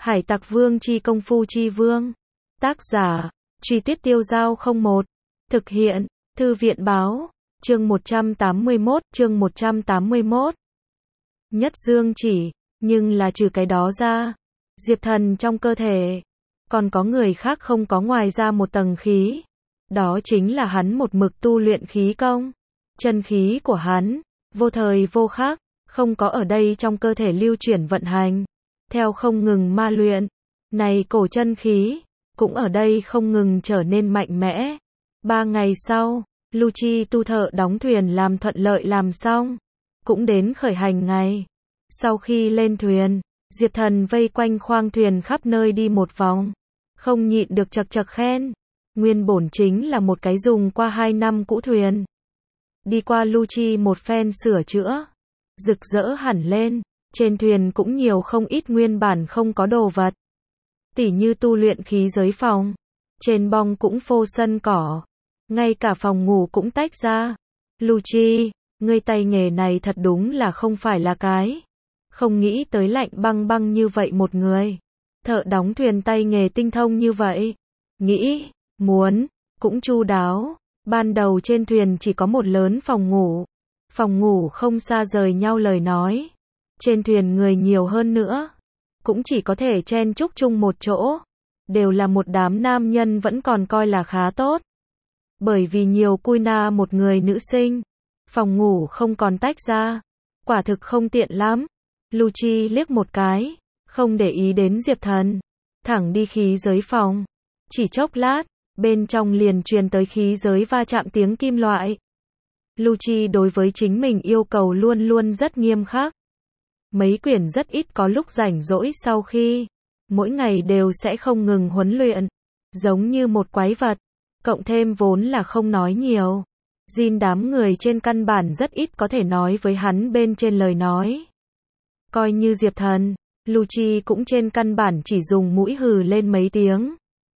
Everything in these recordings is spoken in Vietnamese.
Hải Tặc Vương chi công phu chi vương. Tác giả, Truy Tuyết Tiêu Dao 01. Thực hiện, Thư viện Báo. Chương 181. Nhất dương chỉ, nhưng là trừ cái đó ra, Diệp Thần trong cơ thể, còn có người khác không có ngoài ra một tầng khí. Đó chính là hắn một mực tu luyện khí công. Chân khí của hắn, vô thời vô khắc, không có ở đây trong cơ thể lưu chuyển vận hành. Theo không ngừng ma luyện, này cổ chân khí, cũng ở đây không ngừng trở nên mạnh mẽ. 3 ngày sau, Lưu Chi tu thợ đóng thuyền làm thuận lợi làm xong, cũng đến khởi hành ngày. Sau khi lên thuyền, Diệp Thần vây quanh khoang thuyền khắp nơi đi một vòng, không nhịn được chật chật khen. Nguyên bổn chính là một cái dùng qua 2 năm cũ thuyền. Đi qua Lưu Chi một phen sửa chữa, rực rỡ hẳn lên. Trên thuyền cũng nhiều không ít nguyên bản không có đồ vật. Tỉ như tu luyện khí giới phòng. Trên bong cũng phô sân cỏ. Ngay cả phòng ngủ cũng tách ra. Lưu Chi, ngươi tay nghề này thật đúng là không phải là cái. Không nghĩ tới lạnh băng băng như vậy một người. Thợ đóng thuyền tay nghề tinh thông như vậy. Nghĩ, muốn, cũng chu đáo. Ban đầu trên thuyền chỉ có một lớn phòng ngủ. Phòng ngủ không xa rời nhau lời nói. Trên thuyền người nhiều hơn nữa, cũng chỉ có thể chen chúc chung một chỗ. Đều là một đám nam nhân vẫn còn coi là khá tốt. Bởi vì nhiều cui na một người nữ sinh, phòng ngủ không còn tách ra. Quả thực không tiện lắm. Lưu Chi liếc một cái, không để ý đến Diệp Thần. Thẳng đi khí giới phòng. Chỉ chốc lát, bên trong liền truyền tới khí giới va chạm tiếng kim loại. Lưu Chi đối với chính mình yêu cầu luôn luôn rất nghiêm khắc. Mấy quyển rất ít có lúc rảnh rỗi sau khi, mỗi ngày đều sẽ không ngừng huấn luyện, giống như một quái vật, cộng thêm vốn là không nói nhiều. Jin đám người trên căn bản rất ít có thể nói với hắn bên trên lời nói. Coi như Diệp Thần, Lưu Chi cũng trên căn bản chỉ dùng mũi hừ lên mấy tiếng.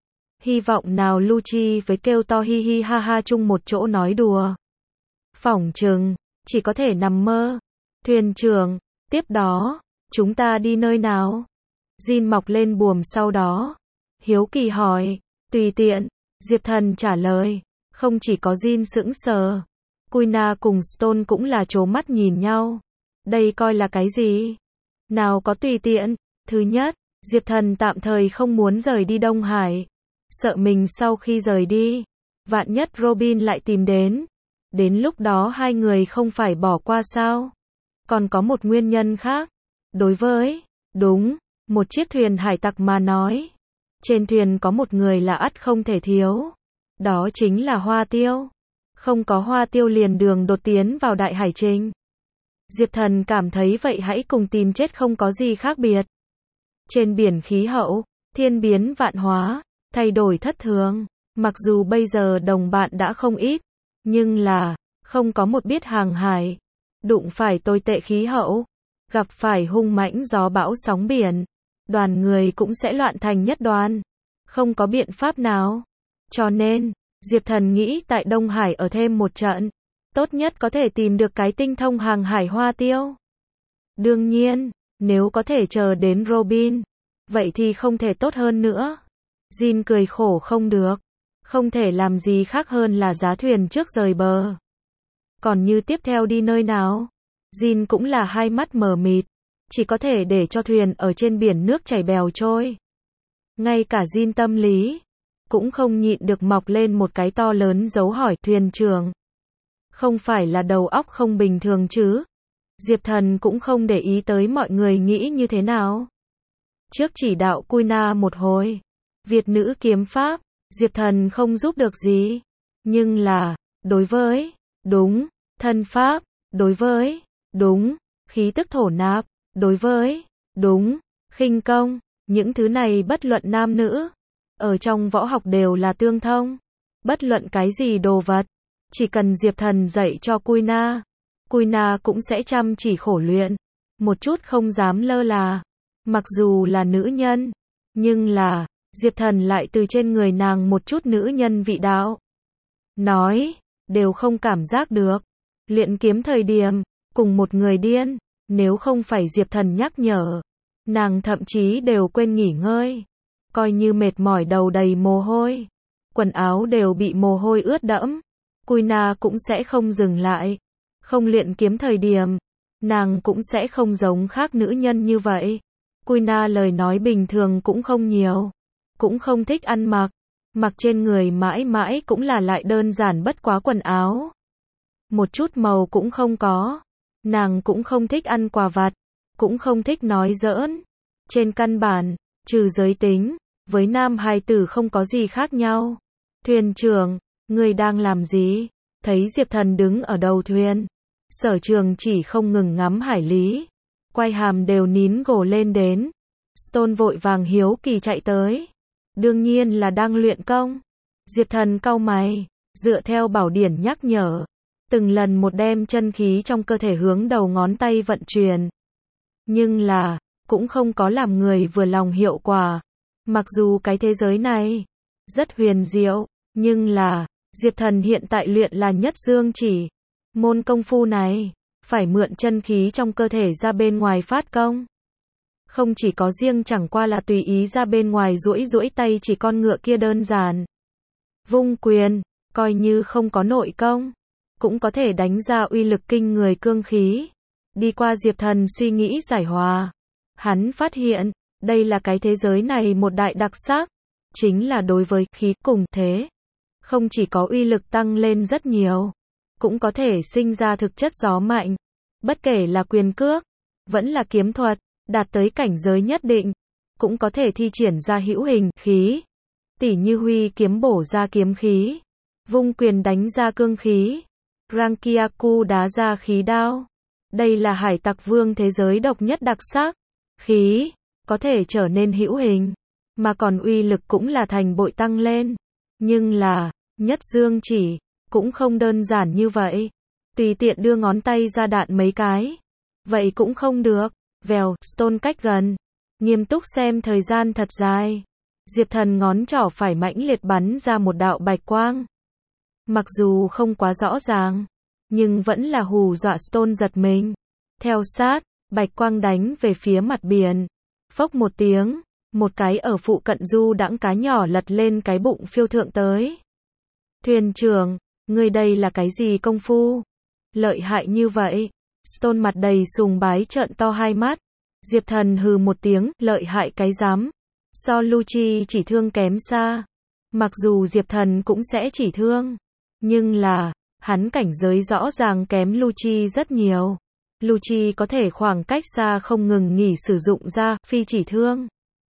Hy vọng nào Lưu Chi với kêu to hi hi ha ha chung một chỗ nói đùa. Phỏng chừng, chỉ có thể nằm mơ. Thuyền trưởng, tiếp đó, chúng ta đi nơi nào? Jin mọc lên buồm sau đó. Hiếu kỳ hỏi, tùy tiện. Diệp Thần trả lời, không chỉ có Jin sững sờ. Kuina cùng Stone cũng là trố mắt nhìn nhau. Đây coi là cái gì? Nào có tùy tiện. Thứ nhất, Diệp Thần tạm thời không muốn rời đi Đông Hải. Sợ mình sau khi rời đi, vạn nhất Robin lại tìm đến. Đến lúc đó hai người không phải bỏ qua sao? Còn có một nguyên nhân khác. Đối với, đúng, một chiếc thuyền hải tặc mà nói. Trên thuyền có một người là ắt không thể thiếu. Đó chính là Hoa Tiêu. Không có Hoa Tiêu liền đường đột tiến vào đại hải trình. Diệp Thần cảm thấy vậy hãy cùng tìm chết không có gì khác biệt. Trên biển khí hậu, thiên biến vạn hóa, thay đổi thất thường. Mặc dù bây giờ đồng bạn đã không ít, nhưng là, không có một biết hàng hải. Đụng phải tồi tệ khí hậu, gặp phải hung mãnh gió bão sóng biển, đoàn người cũng sẽ loạn thành nhất đoàn. Không có biện pháp nào. Cho nên, Diệp Thần nghĩ tại Đông Hải ở thêm một trận, tốt nhất có thể tìm được cái tinh thông hàng hải Hoa Tiêu. Đương nhiên, nếu có thể chờ đến Robin, vậy thì không thể tốt hơn nữa. Jin cười khổ không được, không thể làm gì khác hơn là giá thuyền trước rời bờ. Còn như tiếp theo đi nơi nào? Jin cũng là hai mắt mờ mịt, chỉ có thể để cho thuyền ở trên biển nước chảy bèo trôi. Ngay cả Jin tâm lý, cũng không nhịn được mọc lên một cái to lớn dấu hỏi thuyền trưởng. Không phải là đầu óc không bình thường chứ? Diệp Thần cũng không để ý tới mọi người nghĩ như thế nào. Trước chỉ đạo Kuina một hồi, Việt nữ kiếm pháp, Diệp Thần không giúp được gì. Nhưng là, đối với, đúng, thân pháp, đối với, đúng, khí tức thổ nạp, đối với, đúng, khinh công, những thứ này bất luận nam nữ, ở trong võ học đều là tương thông. Bất luận cái gì đồ vật, chỉ cần Diệp Thần dạy cho Kuina, Kuina cũng sẽ chăm chỉ khổ luyện, một chút không dám lơ là. Mặc dù là nữ nhân, nhưng là, Diệp Thần lại từ trên người nàng một chút nữ nhân vị đạo. Nói, đều không cảm giác được. Luyện kiếm thời điểm, cùng một người điên, nếu không phải Diệp Thần nhắc nhở, Nàng thậm chí đều quên nghỉ ngơi. Coi như mệt mỏi đầu đầy mồ hôi. Quần áo đều bị mồ hôi ướt đẫm. Kuina cũng sẽ không dừng lại. Không luyện kiếm thời điểm, nàng cũng sẽ không giống khác nữ nhân như vậy. Kuina lời nói bình thường cũng không nhiều. Cũng không thích ăn mặc. Mặc trên người mãi mãi cũng là lại đơn giản bất quá quần áo. Một chút màu cũng không có. Nàng cũng không thích ăn quà vặt. Cũng không thích nói giỡn. Trên căn bản, trừ giới tính, với nam hài tử không có gì khác nhau. Thuyền trưởng, người đang làm gì? Thấy Diệp Thần đứng ở đầu thuyền. Sở Trường chỉ không ngừng ngắm hải lý. Quay hàm đều nín gồ lên đến. Stone vội vàng hiếu kỳ chạy tới. Đương nhiên là đang luyện công. Diệp Thần cau mày, dựa theo bảo điển nhắc nhở. Từng lần một đem chân khí trong cơ thể hướng đầu ngón tay vận chuyển. Nhưng là, cũng không có làm người vừa lòng hiệu quả. Mặc dù cái thế giới này rất huyền diệu, nhưng là, Diệp Thần hiện tại luyện là nhất dương chỉ. Môn công phu này, phải mượn chân khí trong cơ thể ra bên ngoài phát công. Không chỉ có riêng chẳng qua là tùy ý ra bên ngoài duỗi tay chỉ con ngựa kia đơn giản. Vung quyền, coi như không có nội công, cũng có thể đánh ra uy lực kinh người cương khí. Đi qua Diệp Thần suy nghĩ giải hòa. Hắn phát hiện, đây là cái thế giới này một đại đặc sắc. Chính là đối với khí cùng thế. Không chỉ có uy lực tăng lên rất nhiều, cũng có thể sinh ra thực chất gió mạnh. Bất kể là quyền cước, vẫn là kiếm thuật, đạt tới cảnh giới nhất định, cũng có thể thi triển ra hữu hình khí. Tỉ như huy kiếm bổ ra kiếm khí, vung quyền đánh ra cương khí, Rankyaku đá ra khí đao. Đây là hải tặc vương thế giới độc nhất đặc sắc. Khí có thể trở nên hữu hình, mà còn uy lực cũng là thành bội tăng lên. Nhưng là, nhất dương chỉ cũng không đơn giản như vậy. Tùy tiện đưa ngón tay ra đạn mấy cái, vậy cũng không được. Vèo, Stone cách gần, nghiêm túc xem thời gian thật dài. Diệp Thần ngón trỏ phải mãnh liệt bắn ra một đạo bạch quang. Mặc dù không quá rõ ràng, nhưng vẫn là hù dọa Stone giật mình. Theo sát, bạch quang đánh về phía mặt biển. Phốc một tiếng, một cái ở phụ cận du đãng cá nhỏ lật lên cái bụng phiêu thượng tới. Thuyền trưởng, người đây là cái gì công phu? Lợi hại như vậy. Stone mặt đầy sùng bái trợn to hai mắt. Diệp Thần hừ một tiếng, lợi hại cái rắm. So Lucci chỉ thương kém xa. Mặc dù Diệp Thần cũng sẽ chỉ thương, nhưng là, hắn cảnh giới rõ ràng kém Lucci rất nhiều. Lucci có thể khoảng cách xa không ngừng nghỉ sử dụng ra phi chỉ thương.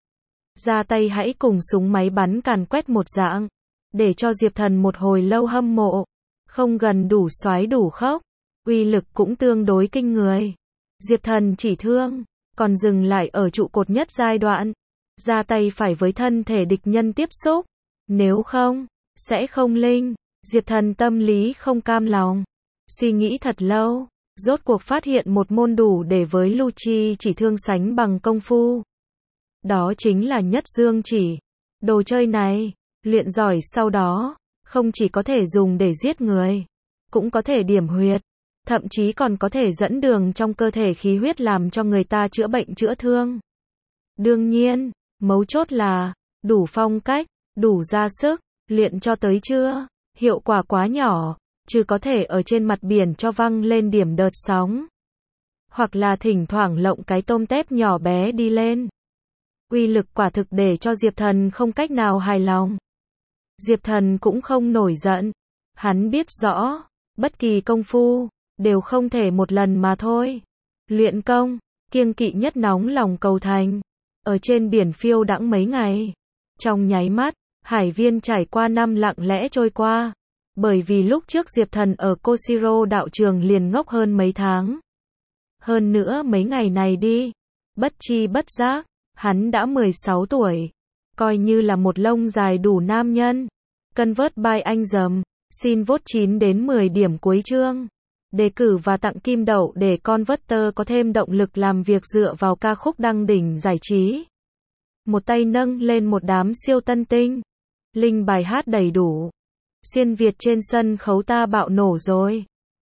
Ra tay hãy cùng súng máy bắn càn quét một dạng, để cho Diệp Thần một hồi lâu hâm mộ. Không gần đủ xoái đủ khốc, uy lực cũng tương đối kinh người. Diệp Thần chỉ thương, còn dừng lại ở trụ cột nhất giai đoạn. Ra tay phải với thân thể địch nhân tiếp xúc. Nếu không, sẽ không linh. Diệp Thần tâm lý không cam lòng. Suy nghĩ thật lâu, rốt cuộc phát hiện một môn đủ để với Lucci chỉ thương sánh bằng công phu. Đó chính là nhất dương chỉ. Đồ chơi này, luyện giỏi sau đó, không chỉ có thể dùng để giết người, cũng có thể điểm huyệt, thậm chí còn có thể dẫn đường trong cơ thể khí huyết làm cho người ta chữa bệnh chữa thương. Đương nhiên, mấu chốt là, đủ phong cách, đủ ra sức, luyện cho tới chưa, hiệu quả quá nhỏ, chứ có thể ở trên mặt biển cho văng lên điểm đợt sóng. Hoặc là thỉnh thoảng lộng cái tôm tép nhỏ bé đi lên. Uy lực quả thực để cho Diệp Thần không cách nào hài lòng. Diệp Thần cũng không nổi giận. Hắn biết rõ, bất kỳ công phu, đều không thể một lần mà thôi. Luyện công, kiêng kỵ nhất nóng lòng cầu thành. Ở trên biển phiêu đãng mấy ngày. Trong nháy mắt, hải viên trải qua năm lặng lẽ trôi qua. Bởi vì lúc trước Diệp Thần ở Koshiro đạo trường liền ngốc hơn mấy tháng. Hơn nữa mấy ngày này đi, bất chi bất giác, hắn đã 16 tuổi. Coi như là một lông dài đủ nam nhân. Convert by anh dầm, xin vote 9 đến 10 điểm cuối chương. Đề cử và tặng kim đậu để Converter có thêm động lực làm việc dựa vào ca khúc đăng đỉnh giải trí. Một tay nâng lên một đám siêu tân tinh. Link bài hát đầy đủ. Xuyên Việt trên sân khấu ta bạo nổ rồi.